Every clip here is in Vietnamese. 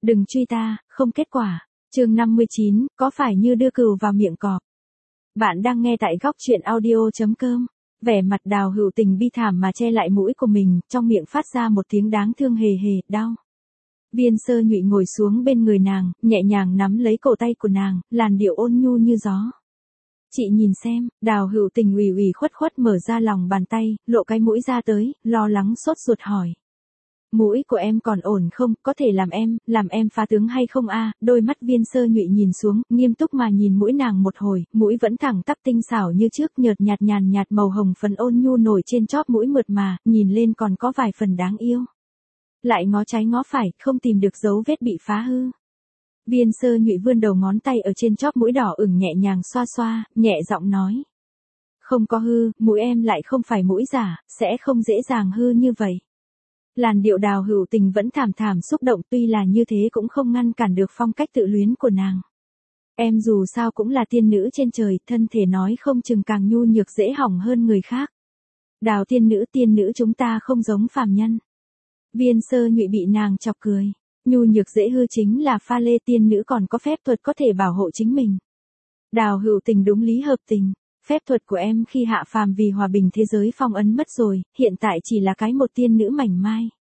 Đừng truy ta, không kết quả. Chương 59, có phải như đưa cừu vào miệng cọp. Bạn đang nghe tại góc truyện audio.com. Vẻ mặt Đào Hữu Tình bi thảm mà che lại mũi của mình, trong miệng phát ra một tiếng đáng thương hề hề, đau. Viên Sơ Nhụy ngồi xuống bên người nàng, nhẹ nhàng nắm lấy cổ tay của nàng, làn điệu ôn nhu như gió. Chị nhìn xem, Đào Hữu Tình ủy ủy khuất khuất mở ra lòng bàn tay, lộ cái mũi ra tới, lo lắng sốt ruột hỏi. Mũi của em còn ổn không, có thể làm em phá tướng hay không a? Đôi mắt Viên Sơ Nhụy nhìn xuống, nghiêm túc mà nhìn mũi nàng một hồi, mũi vẫn thẳng tắp tinh xảo như trước, nhợt nhạt nhàn nhạt màu hồng phấn ôn nhu nổi trên chóp mũi mượt mà, nhìn lên còn có vài phần đáng yêu. Lại ngó trái ngó phải, không tìm được dấu vết bị phá hư. Viên Sơ Nhụy vươn đầu ngón tay ở trên chóp mũi đỏ ửng nhẹ nhàng xoa xoa, nhẹ giọng nói. Không có hư, mũi em lại không phải mũi giả, sẽ không dễ dàng hư như vậy. Làn điệu Đào Hữu Tình vẫn thảm thảm xúc động, tuy là như thế cũng không ngăn cản được phong cách tự luyến của nàng. Em dù sao cũng là tiên nữ trên trời, thân thể nói không chừng càng nhu nhược dễ hỏng hơn người khác. Đào tiên nữ chúng ta không giống phàm nhân. Viên Sơ Nhụy bị nàng chọc cười. Nhu nhược dễ hư chính là pha lê, tiên nữ còn có phép thuật có thể bảo hộ chính mình. Đào Hữu Tình đúng lý hợp tình. Phép thuật của em khi hạ phàm vì hòa bình thế giới phong ấn mất rồi, hiện tại chỉ là cái một tiên nữ mảnh mai.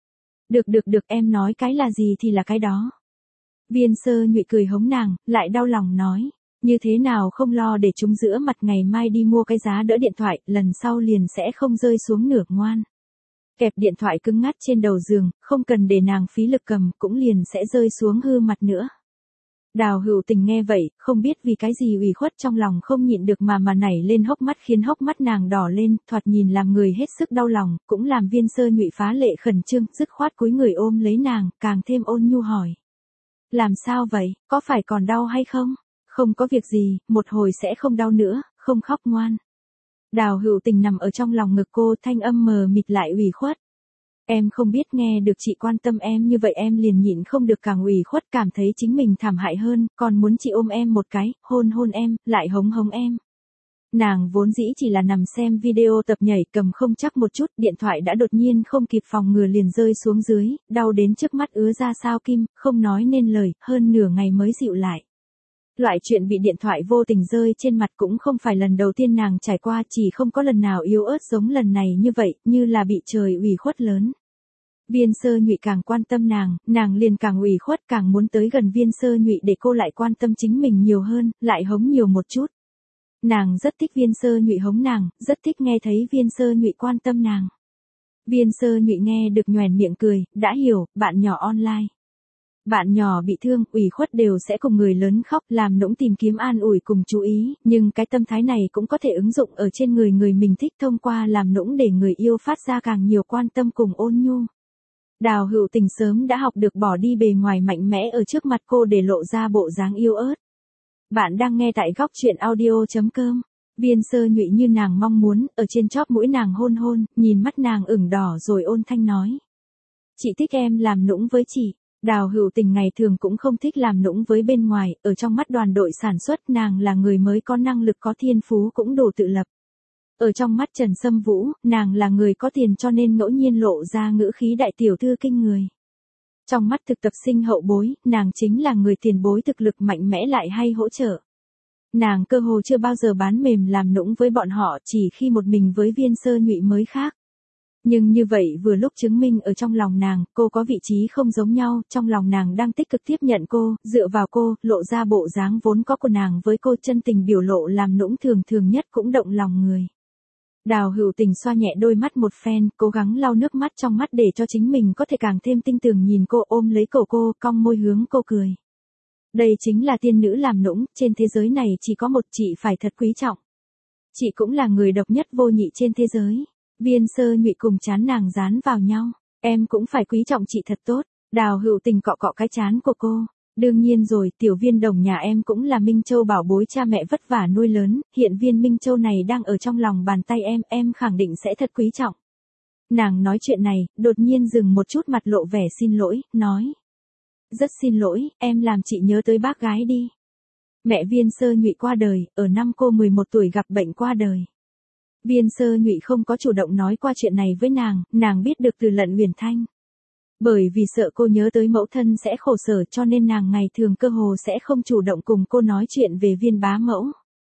Được, em nói cái là gì thì là cái đó. Viên Sơ Nhụy cười hống nàng, lại đau lòng nói. Như thế nào không lo để chúng giữa mặt ngày mai đi mua cái giá đỡ điện thoại, lần sau liền sẽ không rơi xuống nửa ngoan. Kẹp điện thoại cứng ngắt trên đầu giường, không cần để nàng phí lực cầm, cũng liền sẽ rơi xuống hư mặt nữa. Đào Hữu Tình nghe vậy, không biết vì cái gì ủy khuất trong lòng không nhịn được mà nảy lên hốc mắt, khiến hốc mắt nàng đỏ lên, thoạt nhìn làm người hết sức đau lòng, cũng làm Viên Sơ Nhụy phá lệ khẩn trương, dứt khoát cúi người ôm lấy nàng, càng thêm ôn nhu hỏi. Làm sao vậy, có phải còn đau hay không? Không có việc gì, một hồi sẽ không đau nữa, không khóc ngoan. Đào Hữu Tình nằm ở trong lòng ngực cô, thanh âm mờ mịt lại ủy khuất. Em không biết nghe được chị quan tâm em như vậy em liền nhịn không được càng ủy khuất, cảm thấy chính mình thảm hại hơn, còn muốn chị ôm em một cái, hôn em, lại hống em. Nàng vốn dĩ chỉ là nằm xem video tập nhảy, cầm không chắc một chút, điện thoại đã đột nhiên không kịp phòng ngừa liền rơi xuống dưới, đau đến trước mắt ứa ra sao kim, không nói nên lời, hơn nửa ngày mới dịu lại. Loại chuyện bị điện thoại vô tình rơi trên mặt cũng không phải lần đầu tiên nàng trải qua, chỉ không có lần nào yếu ớt giống lần này như vậy, như là bị trời ủy khuất lớn. Viên Sơ Nhụy càng quan tâm nàng liền càng ủy khuất, càng muốn tới gần Viên Sơ Nhụy để cô lại quan tâm chính mình nhiều hơn, lại hống nhiều một chút. Nàng rất thích Viên Sơ Nhụy hống nàng, rất thích nghe thấy Viên Sơ Nhụy quan tâm nàng. Viên Sơ Nhụy nghe được nhoẻn miệng cười, đã hiểu, bạn nhỏ online. Bạn nhỏ bị thương, ủy khuất đều sẽ cùng người lớn khóc, làm nũng tìm kiếm an ủi cùng chú ý, nhưng cái tâm thái này cũng có thể ứng dụng ở trên người mình thích, thông qua làm nũng để người yêu phát ra càng nhiều quan tâm cùng ôn nhu. Đào Hữu Tình sớm đã học được bỏ đi bề ngoài mạnh mẽ ở trước mặt cô để lộ ra bộ dáng yêu ớt. Bạn đang nghe tại góc truyện audio.com. Viên Sơ Nhụy như nàng mong muốn, ở trên chóp mũi nàng hôn, nhìn mắt nàng ửng đỏ rồi ôn thanh nói. Chị thích em làm nũng với chị. Đào Hữu Tình ngày thường cũng không thích làm nũng với bên ngoài, ở trong mắt đoàn đội sản xuất nàng là người mới có năng lực có thiên phú cũng đủ tự lập. Ở trong mắt Trần Sâm Vũ, nàng là người có tiền cho nên ngẫu nhiên lộ ra ngữ khí đại tiểu thư kinh người. Trong mắt thực tập sinh hậu bối, nàng chính là người tiền bối thực lực mạnh mẽ lại hay hỗ trợ. Nàng cơ hồ chưa bao giờ bán mềm làm nũng với bọn họ, chỉ khi một mình với Viên Sơ Nhụy mới khác. Nhưng như vậy vừa lúc chứng minh ở trong lòng nàng, cô có vị trí không giống nhau, trong lòng nàng đang tích cực tiếp nhận cô, dựa vào cô, lộ ra bộ dáng vốn có của nàng với cô, chân tình biểu lộ làm nũng thường nhất cũng động lòng người. Đào Hữu Tình xoa nhẹ đôi mắt một phen, cố gắng lau nước mắt trong mắt để cho chính mình có thể càng thêm tinh tường nhìn cô, ôm lấy cổ cô, cong môi hướng cô cười. Đây chính là tiên nữ làm nũng, trên thế giới này chỉ có một chị phải thật quý trọng. Chị cũng là người độc nhất vô nhị trên thế giới. Viên Sơ Nhụy cùng trán nàng dán vào nhau. Em cũng phải quý trọng chị thật tốt. Đào Hữu Tình cọ cọ cái trán của cô. Đương nhiên rồi, tiểu Viên Đồng nhà em cũng là Minh Châu bảo bối cha mẹ vất vả nuôi lớn, hiện viên Minh Châu này đang ở trong lòng bàn tay em khẳng định sẽ thật quý trọng. Nàng nói chuyện này, đột nhiên dừng một chút, mặt lộ vẻ xin lỗi, nói. Rất xin lỗi, em làm chị nhớ tới bác gái đi. Mẹ Viên Sơ Nhụy qua đời, ở năm cô 11 tuổi gặp bệnh qua đời. Viên Sơ Nhụy không có chủ động nói qua chuyện này với nàng biết được từ Lận Uyển Thanh. Bởi vì sợ cô nhớ tới mẫu thân sẽ khổ sở cho nên nàng ngày thường cơ hồ sẽ không chủ động cùng cô nói chuyện về Viên bá mẫu.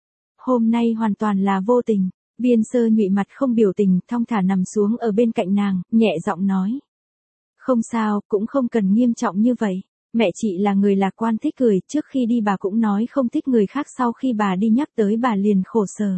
Hôm nay hoàn toàn là vô tình, Viên Sơ Nhụy mặt không biểu tình, thong thả nằm xuống ở bên cạnh nàng, nhẹ giọng nói. Không sao, cũng không cần nghiêm trọng như vậy. Mẹ chị là người lạc quan thích cười, trước khi đi bà cũng nói không thích người khác, sau khi bà đi nhắc tới bà liền khổ sở.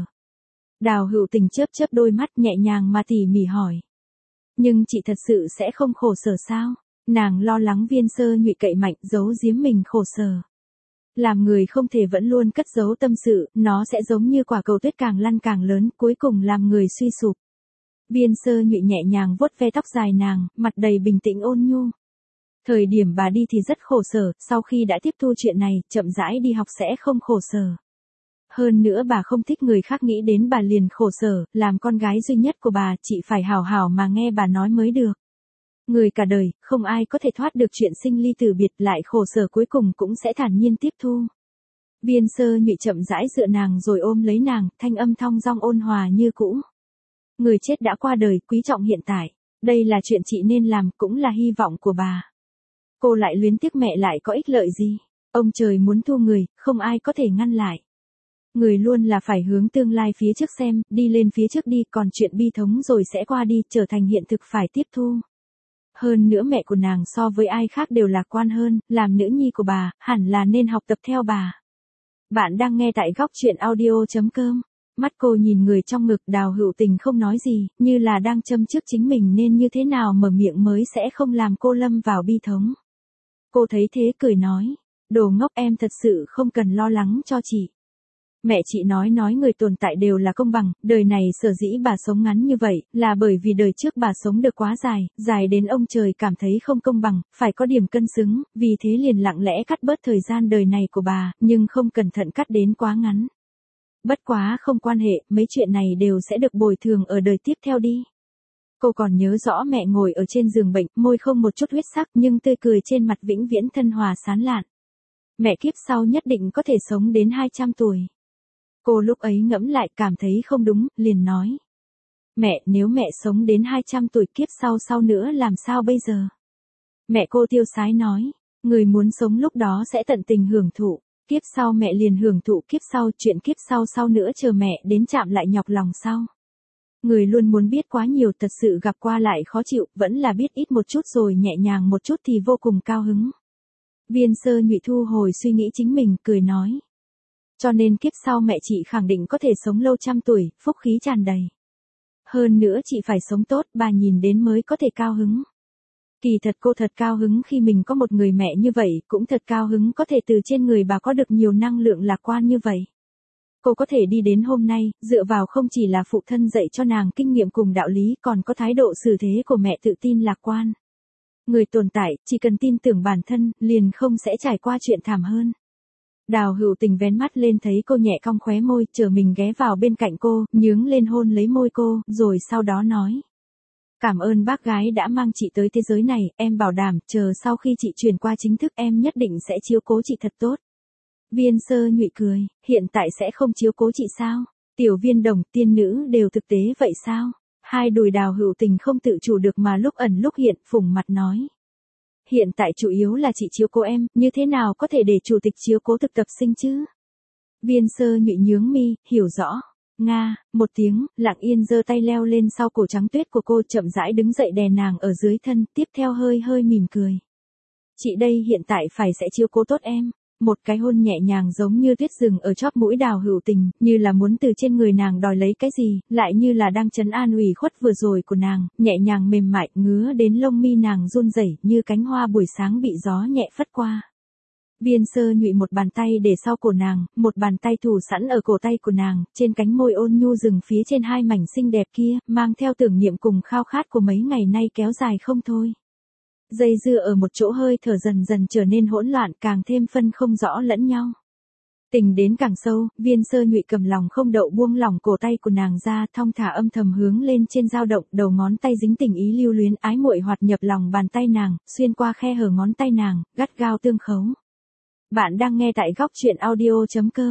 Đào Hữu Tình chớp chớp đôi mắt nhẹ nhàng mà tỉ mỉ hỏi. Nhưng chị thật sự sẽ không khổ sở sao? Nàng lo lắng Viên Sơ Nhụy cậy mạnh giấu giếm mình khổ sở. Làm người không thể vẫn luôn cất giấu tâm sự, nó sẽ giống như quả cầu tuyết càng lăn càng lớn, cuối cùng làm người suy sụp. Viên Sơ Nhụy nhẹ nhàng vuốt ve tóc dài nàng, mặt đầy bình tĩnh ôn nhu. Thời điểm bà đi thì rất khổ sở, sau khi đã tiếp thu chuyện này, chậm rãi đi học sẽ không khổ sở. Hơn nữa bà không thích người khác nghĩ đến bà liền khổ sở, làm con gái duy nhất của bà, chị phải hảo hảo mà nghe bà nói mới được. Người cả đời, không ai có thể thoát được chuyện sinh ly tử biệt, lại khổ sở cuối cùng cũng sẽ thản nhiên tiếp thu. Viên Sơ Nhụy chậm rãi dựa nàng rồi ôm lấy nàng, thanh âm thong dong ôn hòa như cũ. Người chết đã qua đời, quý trọng hiện tại. Đây là chuyện chị nên làm, cũng là hy vọng của bà. Cô lại luyến tiếc mẹ lại có ích lợi gì? Ông trời muốn thu người, không ai có thể ngăn lại. Người luôn là phải hướng tương lai phía trước xem, đi lên phía trước đi, còn chuyện bi thống rồi sẽ qua đi, trở thành hiện thực phải tiếp thu. Hơn nữa mẹ của nàng so với ai khác đều lạc quan hơn, làm nữ nhi của bà, hẳn là nên học tập theo bà. Bạn đang nghe tại góc truyện audio.com. Mắt cô nhìn người trong ngực, Đào Hữu Tình không nói gì, như là đang châm chước chính mình nên như thế nào mở miệng mới sẽ không làm cô lâm vào bi thống. Cô thấy thế cười nói, đồ ngốc, em thật sự không cần lo lắng cho chị. Mẹ chị nói người tồn tại đều là công bằng, đời này sở dĩ bà sống ngắn như vậy, là bởi vì đời trước bà sống được quá dài, dài đến ông trời cảm thấy không công bằng, phải có điểm cân xứng, vì thế liền lặng lẽ cắt bớt thời gian đời này của bà, nhưng không cẩn thận cắt đến quá ngắn. Bất quá không quan hệ, mấy chuyện này đều sẽ được bồi thường ở đời tiếp theo đi. Cô còn nhớ rõ mẹ ngồi ở trên giường bệnh, môi không một chút huyết sắc nhưng tươi cười trên mặt vĩnh viễn thân hòa sán lạn. Mẹ kiếp sau nhất định có thể sống đến 200 tuổi. Cô lúc ấy ngẫm lại cảm thấy không đúng, liền nói. Mẹ, nếu mẹ sống đến 200 tuổi kiếp sau nữa làm sao bây giờ? Mẹ cô tiêu sái nói, người muốn sống lúc đó sẽ tận tình hưởng thụ. Kiếp sau mẹ liền hưởng thụ kiếp sau, chuyện kiếp sau nữa chờ mẹ đến chạm lại nhọc lòng sau. Người luôn muốn biết quá nhiều, thật sự gặp qua lại khó chịu, vẫn là biết ít một chút rồi nhẹ nhàng một chút thì vô cùng cao hứng. Viên Sơ Nhụy thu hồi suy nghĩ chính mình, cười nói. Cho nên kiếp sau mẹ chị khẳng định có thể sống lâu 100 tuổi, phúc khí tràn đầy. Hơn nữa chị phải sống tốt, bà nhìn đến mới có thể cao hứng. Kỳ thật cô thật cao hứng khi mình có một người mẹ như vậy, cũng thật cao hứng có thể từ trên người bà có được nhiều năng lượng lạc quan như vậy. Cô có thể đi đến hôm nay, dựa vào không chỉ là phụ thân dạy cho nàng kinh nghiệm cùng đạo lý, còn có thái độ xử thế của mẹ tự tin lạc quan. Người tồn tại, chỉ cần tin tưởng bản thân, liền không sẽ trải qua chuyện thảm hơn. Đào Hữu Tình vén mắt lên thấy cô nhẹ cong khóe môi, chờ mình ghé vào bên cạnh cô, nhướng lên hôn lấy môi cô, rồi sau đó nói. Cảm ơn bác gái đã mang chị tới thế giới này, em bảo đảm, chờ sau khi chị chuyển qua chính thức em nhất định sẽ chiếu cố chị thật tốt. Viên Sơ Nhụy cười, hiện tại sẽ không chiếu cố chị sao? Tiểu Viên Đồng, tiên nữ đều thực tế vậy sao? Hai đùi Đào Hữu Tình không tự chủ được mà lúc ẩn lúc hiện, phủng mặt nói. Hiện tại chủ yếu là chị chiếu cố em, như thế nào có thể để chủ tịch chiếu cố thực tập sinh chứ? Viên Sơ Nhụy nhướng mi, hiểu rõ. Nga, một tiếng, Lặng Yên giơ tay leo lên sau cổ trắng tuyết của cô, chậm rãi đứng dậy đè nàng ở dưới thân, tiếp theo hơi mỉm cười. Chị đây hiện tại phải sẽ chiếu cố tốt em. Một cái hôn nhẹ nhàng giống như tuyết rừng ở chóp mũi Đào Hữu Tình, như là muốn từ trên người nàng đòi lấy cái gì, lại như là đang trấn an ủy khuất vừa rồi của nàng, nhẹ nhàng mềm mại, ngứa đến lông mi nàng run rẩy như cánh hoa buổi sáng bị gió nhẹ phất qua. Viên Sơ Nhụy một bàn tay để sau cổ nàng, một bàn tay thủ sẵn ở cổ tay của nàng, trên cánh môi ôn nhu dừng phía trên hai mảnh xinh đẹp kia, mang theo tưởng niệm cùng khao khát của mấy ngày nay kéo dài không thôi. Dây dưa ở một chỗ hơi thở dần trở nên hỗn loạn, càng thêm phân không rõ lẫn nhau. Tình đến càng sâu, Viên Sơ Nhụy cầm lòng không đậu buông lỏng cổ tay của nàng ra, thong thả âm thầm hướng lên trên dao động, đầu ngón tay dính tình ý lưu luyến ái muội hoạt nhập lòng bàn tay nàng, xuyên qua khe hở ngón tay nàng, gắt gao tương khấu. Bạn đang nghe tại góc truyện audio.com.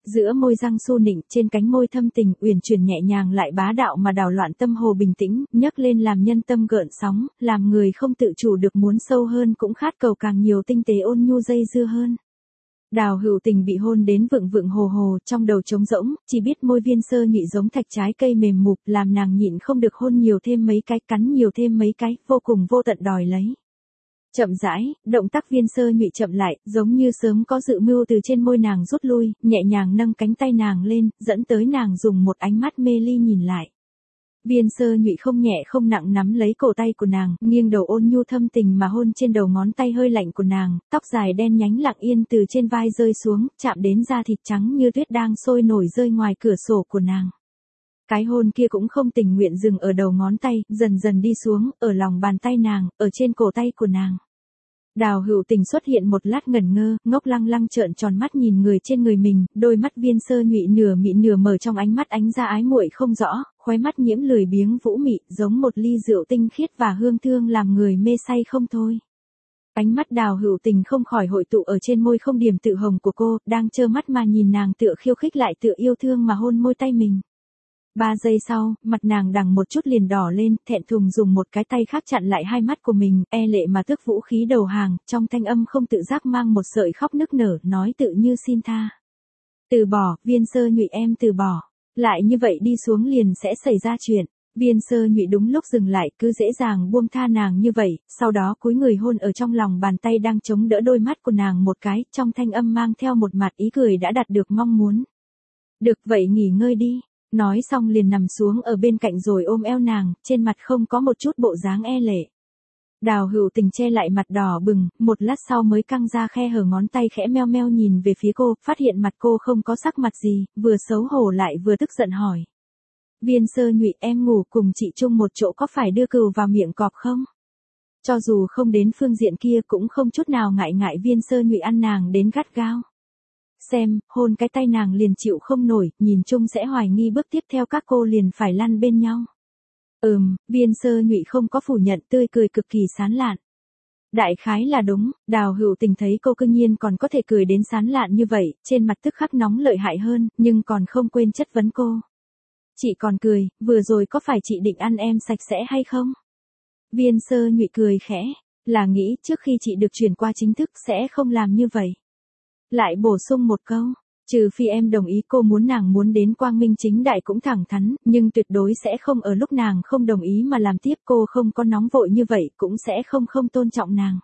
giữa môi răng su nịnh, trên cánh môi thâm tình, uyển chuyển nhẹ nhàng lại bá đạo mà đảo loạn tâm hồ bình tĩnh, nhấc lên làm nhân tâm gợn sóng, làm người không tự chủ được muốn sâu hơn cũng khát cầu càng nhiều tinh tế ôn nhu dây dưa hơn. Đào Hữu Tình bị hôn đến vựng vựng hồ hồ, trong đầu trống rỗng, chỉ biết môi Viên Sơ Nhụy giống thạch trái cây mềm mụp, làm nàng nhịn không được hôn nhiều thêm mấy cái, cắn nhiều thêm mấy cái, vô cùng vô tận đòi lấy. Chậm rãi, động tác Viên Sơ Nhụy chậm lại, giống như sớm có dự mưu từ trên môi nàng rút lui, nhẹ nhàng nâng cánh tay nàng lên, dẫn tới nàng dùng một ánh mắt mê ly nhìn lại. Viên Sơ Nhụy không nhẹ không nặng nắm lấy cổ tay của nàng, nghiêng đầu ôn nhu thâm tình mà hôn trên đầu ngón tay hơi lạnh của nàng, tóc dài đen nhánh lặng yên từ trên vai rơi xuống, chạm đến da thịt trắng như tuyết đang sôi nổi rơi ngoài cửa sổ của nàng. Cái hôn kia cũng không tình nguyện dừng ở đầu ngón tay, dần dần đi xuống, ở lòng bàn tay nàng, ở trên cổ tay của nàng. Đào Hữu Tình xuất hiện một lát ngẩn ngơ, ngốc lăng lăng trợn tròn mắt nhìn người trên người mình, đôi mắt Viên Sơ Nhụy nửa mị nửa mở trong ánh mắt ánh ra ái muội không rõ, khóe mắt nhiễm lười biếng vũ mị, giống một ly rượu tinh khiết và hương thơm làm người mê say không thôi. Ánh mắt Đào Hữu Tình không khỏi hội tụ ở trên môi không điểm tự hồng của cô, đang trơ mắt mà nhìn nàng tựa khiêu khích lại tựa yêu thương mà hôn môi tay mình. 3 giây sau, mặt nàng đằng một chút liền đỏ lên, thẹn thùng dùng một cái tay khác chặn lại hai mắt của mình, e lệ mà tước vũ khí đầu hàng, trong thanh âm không tự giác mang một sợi khóc nức nở, nói tự như xin tha. Từ bỏ, Viên Sơ Nhụy em từ bỏ. Lại như vậy đi xuống liền sẽ xảy ra chuyện. Viên Sơ Nhụy đúng lúc dừng lại, cứ dễ dàng buông tha nàng như vậy, sau đó cúi người hôn ở trong lòng bàn tay đang chống đỡ đôi mắt của nàng một cái, trong thanh âm mang theo một mặt ý cười đã đạt được mong muốn. Được vậy nghỉ ngơi đi. Nói xong liền nằm xuống ở bên cạnh rồi ôm eo nàng, trên mặt không có một chút bộ dáng e lệ. Đào Hữu Tình che lại mặt đỏ bừng, một lát sau mới căng ra khe hở ngón tay khẽ meo meo nhìn về phía cô, phát hiện mặt cô không có sắc mặt gì, vừa xấu hổ lại vừa tức giận hỏi. Viên Sơ Nhụy em ngủ cùng chị chung một chỗ có phải đưa cừu vào miệng cọp không? Cho dù không đến phương diện kia cũng không chút nào ngại ngại Viên Sơ Nhụy ăn nàng đến gắt gao. Xem, hôn cái tay nàng liền chịu không nổi, nhìn chung sẽ hoài nghi bước tiếp theo các cô liền phải lăn bên nhau. Viên Sơ Nhụy không có phủ nhận, tươi cười cực kỳ sán lạn. Đại khái là đúng, Đào Hữu Tình thấy cô cương nhiên còn có thể cười đến sán lạn như vậy, trên mặt tức khắc nóng lợi hại hơn, nhưng còn không quên chất vấn cô. Chị còn cười, vừa rồi có phải chị định ăn em sạch sẽ hay không? Viên Sơ Nhụy cười khẽ, là nghĩ trước khi chị được chuyển qua chính thức sẽ không làm như vậy. Lại bổ sung một câu, trừ phi em đồng ý cô muốn nàng muốn đến quang minh chính đại cũng thẳng thắn, nhưng tuyệt đối sẽ không ở lúc nàng không đồng ý mà làm tiếp, cô không có nóng vội như vậy cũng sẽ không tôn trọng nàng.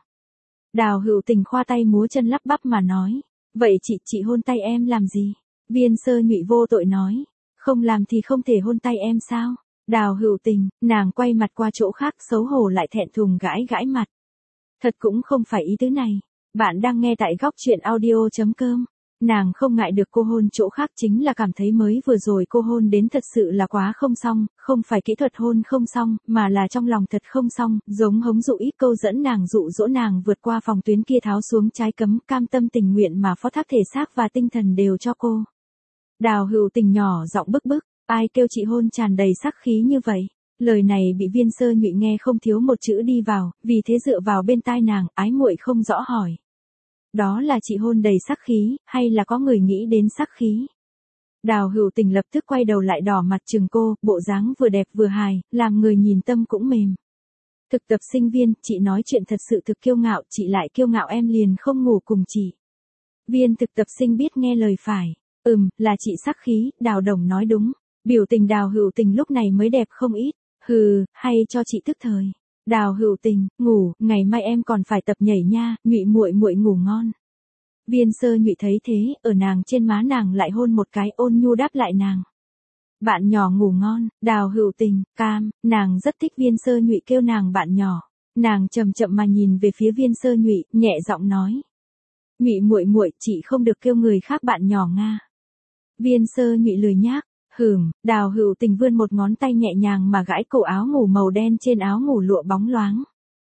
Đào Hữu Tình khoa tay múa chân lắp bắp mà nói, vậy chị hôn tay em làm gì? Viên Sơ Nhụy vô tội nói, không làm thì không thể hôn tay em sao? Đào Hữu Tình, nàng quay mặt qua chỗ khác xấu hổ lại thẹn thùng gãi gãi mặt. Thật cũng không phải ý tứ này. Bạn đang nghe tại góc truyện audio.com. Nàng không ngại được cô hôn chỗ khác chính là cảm thấy mới vừa rồi cô hôn đến thật sự là quá không xong, không phải kỹ thuật hôn không xong, mà là trong lòng thật không xong, giống hống dụ ít câu dẫn nàng dụ dỗ nàng vượt qua phòng tuyến kia tháo xuống trái cấm, cam tâm tình nguyện mà phó thác thể xác và tinh thần đều cho cô. Đào Hữu Tình nhỏ giọng bức bức, ai kêu chị hôn tràn đầy sắc khí như vậy. Lời này bị Viên Sơ Nhụy nghe không thiếu một chữ đi vào, vì thế dựa vào bên tai nàng, ái muội không rõ hỏi. Đó là chị hôn đầy sắc khí, hay là có người nghĩ đến sắc khí? Đào Hữu Tình lập tức quay đầu lại đỏ mặt chừng cô, bộ dáng vừa đẹp vừa hài, làm người nhìn tâm cũng mềm. Thực tập sinh viên, chị nói chuyện thật sự thực kiêu ngạo, chị lại kiêu ngạo em liền không ngủ cùng chị. Viên thực tập sinh biết nghe lời phải. Là chị sắc khí, Đào Đồng nói đúng. Biểu tình Đào Hữu Tình lúc này mới đẹp không ít. Hay cho chị tức thời. Đào Hữu Tình, ngủ, ngày mai em còn phải tập nhảy nha, Nhụy muội muội ngủ ngon. Viên Sơ Nhụy thấy thế, ở nàng trên má nàng lại hôn một cái, ôn nhu đáp lại nàng. Bạn nhỏ ngủ ngon, Đào Hữu Tình, cam, nàng rất thích Viên Sơ Nhụy kêu nàng bạn nhỏ. Nàng chậm chậm mà nhìn về phía Viên Sơ Nhụy, nhẹ giọng nói. Nhụy muội muội, chị không được kêu người khác bạn nhỏ nga. Viên Sơ Nhụy lười nhác. Đào Hữu Tình vươn một ngón tay nhẹ nhàng mà gãi cổ áo ngủ màu đen trên áo ngủ lụa bóng loáng.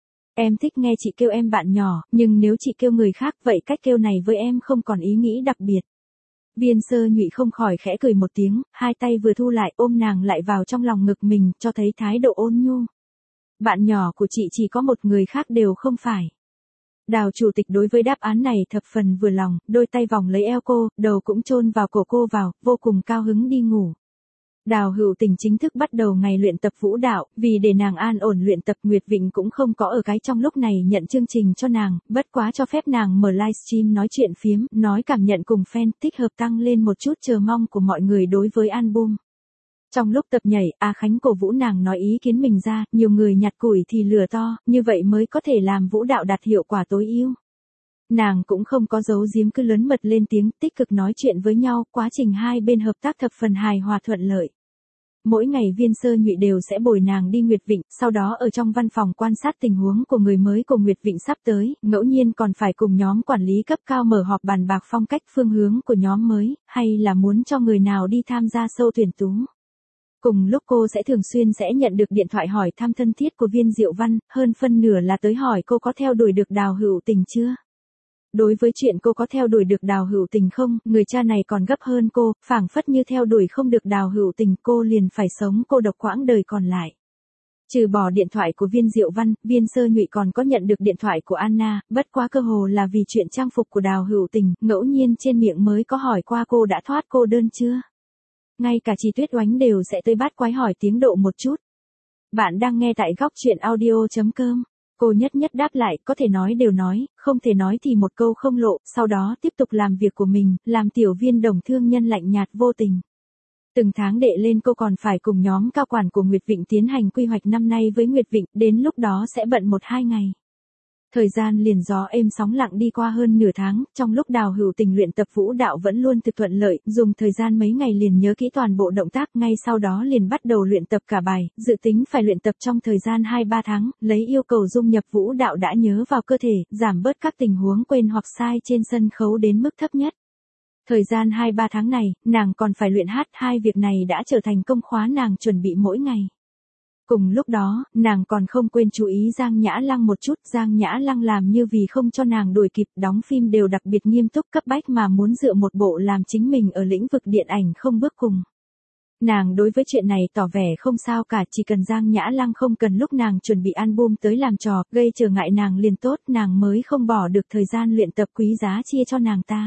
Em thích nghe chị kêu em bạn nhỏ, nhưng nếu chị kêu người khác vậy cách kêu này với em không còn ý nghĩ đặc biệt. Viên Sơ Nhụy không khỏi khẽ cười một tiếng, hai tay vừa thu lại ôm nàng lại vào trong lòng ngực mình, cho thấy thái độ ôn nhu. Bạn nhỏ của chị chỉ có một người khác đều không phải. Đào chủ tịch đối với đáp án này thập phần vừa lòng, đôi tay vòng lấy eo cô, đầu cũng chôn vào cổ cô vào, vô cùng cao hứng đi ngủ. Đào Hữu Tình chính thức bắt đầu ngày luyện tập vũ đạo, vì để nàng an ổn luyện tập Nguyệt Vịnh cũng không có ở cái trong lúc này nhận chương trình cho nàng, bất quá cho phép nàng mở livestream nói chuyện phiếm, nói cảm nhận cùng fan, thích hợp tăng lên một chút chờ mong của mọi người đối với album. Trong lúc tập nhảy, A Khánh cổ vũ nàng nói ý kiến mình ra, nhiều người nhặt củi thì lửa to, như vậy mới có thể làm vũ đạo đạt hiệu quả tối ưu. Nàng cũng không có giấu giếm cứ lớn mật lên tiếng, tích cực nói chuyện với nhau, quá trình hai bên hợp tác thập phần hài hòa thuận lợi. Mỗi ngày Viên Sơ Nhụy đều sẽ bồi nàng đi Nguyệt Vịnh, sau đó ở trong văn phòng quan sát tình huống của người mới của Nguyệt Vịnh sắp tới, ngẫu nhiên còn phải cùng nhóm quản lý cấp cao mở họp bàn bạc phong cách phương hướng của nhóm mới, hay là muốn cho người nào đi tham gia sâu tuyển tú. Cùng lúc cô sẽ thường xuyên sẽ nhận được điện thoại hỏi thăm thân thiết của Viên Diệu Văn, hơn phân nửa là tới hỏi cô có theo đuổi được Đào Hữu Tình chưa. Đối với chuyện cô có theo đuổi được Đào Hữu Tình không, người cha này còn gấp hơn cô, phảng phất như theo đuổi không được Đào Hữu Tình cô liền phải sống cô độc quãng đời còn lại. Trừ bỏ điện thoại của Viên Diệu Văn, Viên Sơ Nhụy còn có nhận được điện thoại của Anna, bất quá cơ hồ là vì chuyện trang phục của Đào Hữu Tình, ngẫu nhiên trên miệng mới có hỏi qua cô đã thoát cô đơn chưa. Ngay cả chị Tuyết Oánh đều sẽ tới bát quái hỏi tiếng độ một chút. Bạn đang nghe tại góc truyện audio.com. Cô nhất nhất đáp lại, có thể nói đều nói, không thể nói thì một câu không lộ, sau đó tiếp tục làm việc của mình, làm tiểu Viên Đồng thương nhân lạnh nhạt vô tình. Từng tháng đệ lên cô còn phải cùng nhóm cao quản của Nguyệt Vịnh tiến hành quy hoạch năm nay với Nguyệt Vịnh, đến lúc đó sẽ bận 1-2 ngày. Thời gian liền gió êm sóng lặng đi qua hơn nửa tháng, trong lúc Đào Hữu Tình luyện tập vũ đạo vẫn luôn thực thuận lợi, dùng thời gian mấy ngày liền nhớ kỹ toàn bộ động tác, ngay sau đó liền bắt đầu luyện tập cả bài, dự tính phải luyện tập trong thời gian 2-3 tháng, lấy yêu cầu dung nhập vũ đạo đã nhớ vào cơ thể, giảm bớt các tình huống quên hoặc sai trên sân khấu đến mức thấp nhất. Thời gian 2-3 tháng này, nàng còn phải luyện hát, hai việc này đã trở thành công khóa nàng chuẩn bị mỗi ngày. Cùng lúc đó, nàng còn không quên chú ý Giang Nhã Lăng một chút, Giang Nhã Lăng làm như vì không cho nàng đuổi kịp, đóng phim đều đặc biệt nghiêm túc cấp bách mà muốn dựa một bộ làm chính mình ở lĩnh vực điện ảnh không bước cùng. Nàng đối với chuyện này tỏ vẻ không sao cả, chỉ cần Giang Nhã Lăng không cần lúc nàng chuẩn bị album tới làm trò, gây trở ngại nàng liền tốt, nàng mới không bỏ được thời gian luyện tập quý giá chia cho nàng ta.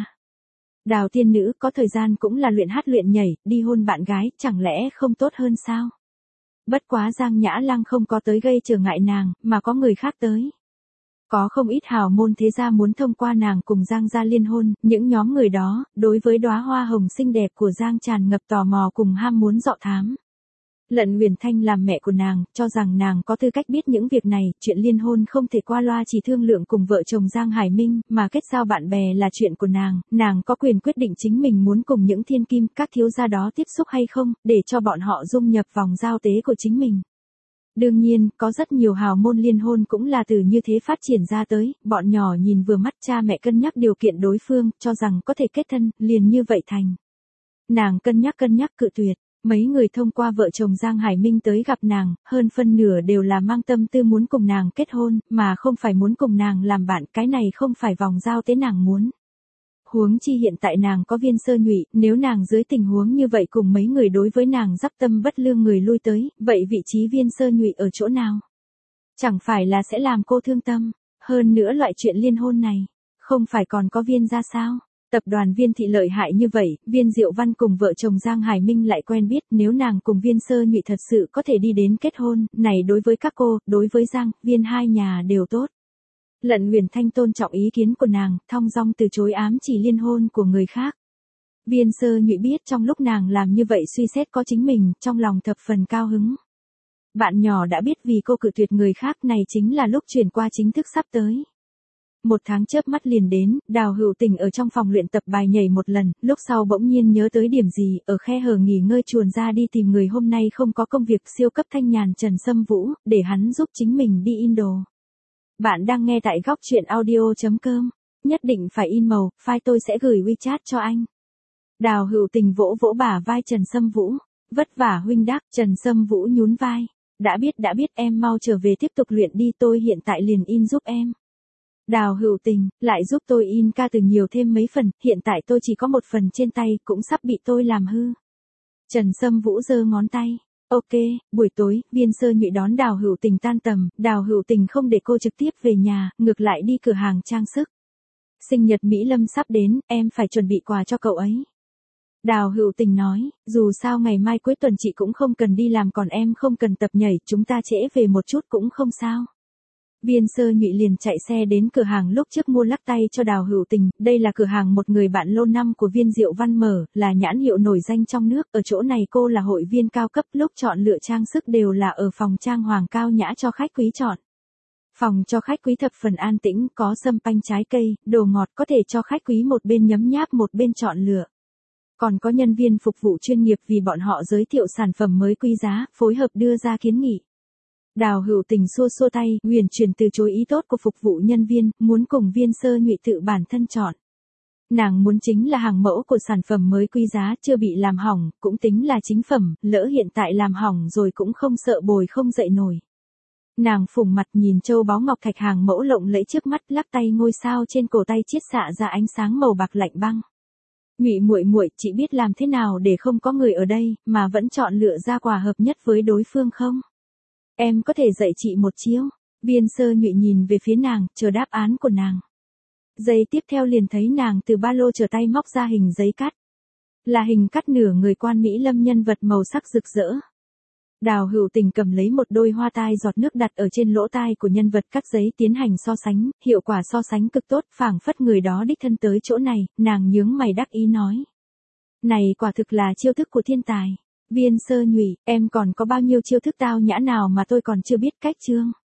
Đào tiên nữ có thời gian cũng là luyện hát luyện nhảy, đi hôn bạn gái, chẳng lẽ không tốt hơn sao? Bất quá Giang Nhã Lăng không có tới gây trở ngại nàng, mà có người khác tới. Có không ít hào môn thế gia muốn thông qua nàng cùng Giang gia liên hôn, những nhóm người đó, đối với đóa hoa hồng xinh đẹp của Giang tràn ngập tò mò cùng ham muốn dọ thám. Lận Huyền Thanh làm mẹ của nàng, cho rằng nàng có tư cách biết những việc này, chuyện liên hôn không thể qua loa chỉ thương lượng cùng vợ chồng Giang Hải Minh, mà kết giao bạn bè là chuyện của nàng có quyền quyết định chính mình muốn cùng những thiên kim, các thiếu gia đó tiếp xúc hay không, để cho bọn họ dung nhập vòng giao tế của chính mình. Đương nhiên, có rất nhiều hào môn liên hôn cũng là từ như thế phát triển ra tới, bọn nhỏ nhìn vừa mắt cha mẹ cân nhắc điều kiện đối phương, cho rằng có thể kết thân, liền như vậy thành. Nàng cân nhắc cự tuyệt. Mấy người thông qua vợ chồng Giang Hải Minh tới gặp nàng, hơn phân nửa đều là mang tâm tư muốn cùng nàng kết hôn, mà không phải muốn cùng nàng làm bạn, cái này không phải vòng giao tế nàng muốn. Huống chi hiện tại nàng có Viên Sơ Nhụy, nếu nàng dưới tình huống như vậy cùng mấy người đối với nàng dắp tâm bất lương người lui tới, vậy vị trí Viên Sơ Nhụy ở chỗ nào? Chẳng phải là sẽ làm cô thương tâm, hơn nữa loại chuyện liên hôn này, không phải còn có Viên gia sao? Tập đoàn Viên thị lợi hại như vậy, Viên Diệu Văn cùng vợ chồng Giang Hải Minh lại quen biết, nếu nàng cùng Viên Sơ Nhụy thật sự có thể đi đến kết hôn, này đối với các cô, đối với Giang, Viên hai nhà đều tốt. Lận Huyền Thanh tôn trọng ý kiến của nàng, thong dong từ chối ám chỉ liên hôn của người khác. Viên Sơ Nhụy biết trong lúc nàng làm như vậy suy xét có chính mình, trong lòng thập phần cao hứng. Bạn nhỏ đã biết vì cô cự tuyệt người khác này chính là lúc chuyển qua chính thức sắp tới. 1 tháng chớp mắt liền đến, Đào Hữu Tình ở trong phòng luyện tập bài nhảy một lần, lúc sau bỗng nhiên nhớ tới điểm gì, ở khe hở nghỉ ngơi chuồn ra đi tìm người hôm nay không có công việc siêu cấp thanh nhàn Trần Sâm Vũ, để hắn giúp chính mình đi in đồ. Bạn đang nghe tại góc truyện audio.com, nhất định phải in màu, file tôi sẽ gửi WeChat cho anh. Đào Hữu Tình vỗ vỗ bả vai Trần Sâm Vũ, vất vả huynh đắc, Trần Sâm Vũ nhún vai, đã biết em mau trở về tiếp tục luyện đi, tôi hiện tại liền in giúp em. Đào Hữu Tình, lại giúp tôi in ca từ nhiều thêm mấy phần, hiện tại tôi chỉ có 1 phần trên tay, cũng sắp bị tôi làm hư. Trần Sâm Vũ giơ ngón tay, Ok, buổi tối, Viên Sơ Nhụy đón Đào Hữu Tình tan tầm, Đào Hữu Tình không để cô trực tiếp về nhà, ngược lại đi cửa hàng trang sức. Sinh nhật Mỹ Lâm sắp đến, em phải chuẩn bị quà cho cậu ấy. Đào Hữu Tình nói, dù sao ngày mai cuối tuần chị cũng không cần đi làm còn em không cần tập nhảy, chúng ta trễ về một chút cũng không sao. Viên Sơ Nhụy liền chạy xe đến cửa hàng lúc trước mua lắc tay cho Đào Hữu Tình, đây là cửa hàng một người bạn lâu năm của Viên Diệu Văn mở, là nhãn hiệu nổi danh trong nước, ở chỗ này cô là hội viên cao cấp, lúc chọn lựa trang sức đều là ở phòng trang hoàng cao nhã cho khách quý chọn. Phòng cho khách quý thập phần an tĩnh, có sâm panh trái cây, đồ ngọt có thể cho khách quý một bên nhấm nháp một bên chọn lựa. Còn có nhân viên phục vụ chuyên nghiệp vì bọn họ giới thiệu sản phẩm mới quý giá, phối hợp đưa ra kiến nghị. Đào Hữu Tình xua xua tay, huyền chuyển từ chối ý tốt của phục vụ nhân viên, muốn cùng Viên Sơ Nhụy tự bản thân chọn. Nàng muốn chính là hàng mẫu của sản phẩm mới quý giá chưa bị làm hỏng, cũng tính là chính phẩm, lỡ hiện tại làm hỏng rồi cũng không sợ bồi không dậy nổi. Nàng phủng mặt nhìn châu báu ngọc thạch hàng mẫu lộng lẫy trước mắt, lắc tay ngôi sao trên cổ tay chiết xạ ra ánh sáng màu bạc lạnh băng. Nhụy muội muội, chị biết làm thế nào để không có người ở đây, mà vẫn chọn lựa ra quà hợp nhất với đối phương không? Em có thể dạy chị một chiêu. Viên Sơ Nhụy nhìn về phía nàng, chờ đáp án của nàng. Giây tiếp theo liền thấy nàng từ ba lô trở tay móc ra hình giấy cắt. Là hình cắt nửa người quan Mỹ Lâm nhân vật màu sắc rực rỡ. Đào Hữu Tình cầm lấy một đôi hoa tai giọt nước đặt ở trên lỗ tai của nhân vật cắt giấy tiến hành so sánh, hiệu quả so sánh cực tốt, phảng phất người đó đích thân tới chỗ này, nàng nhướng mày đắc ý nói. Này quả thực là chiêu thức của thiên tài. Viên Sơ Nhụy, em còn có bao nhiêu chiêu thức tao nhã nào mà tôi còn chưa biết cách chương?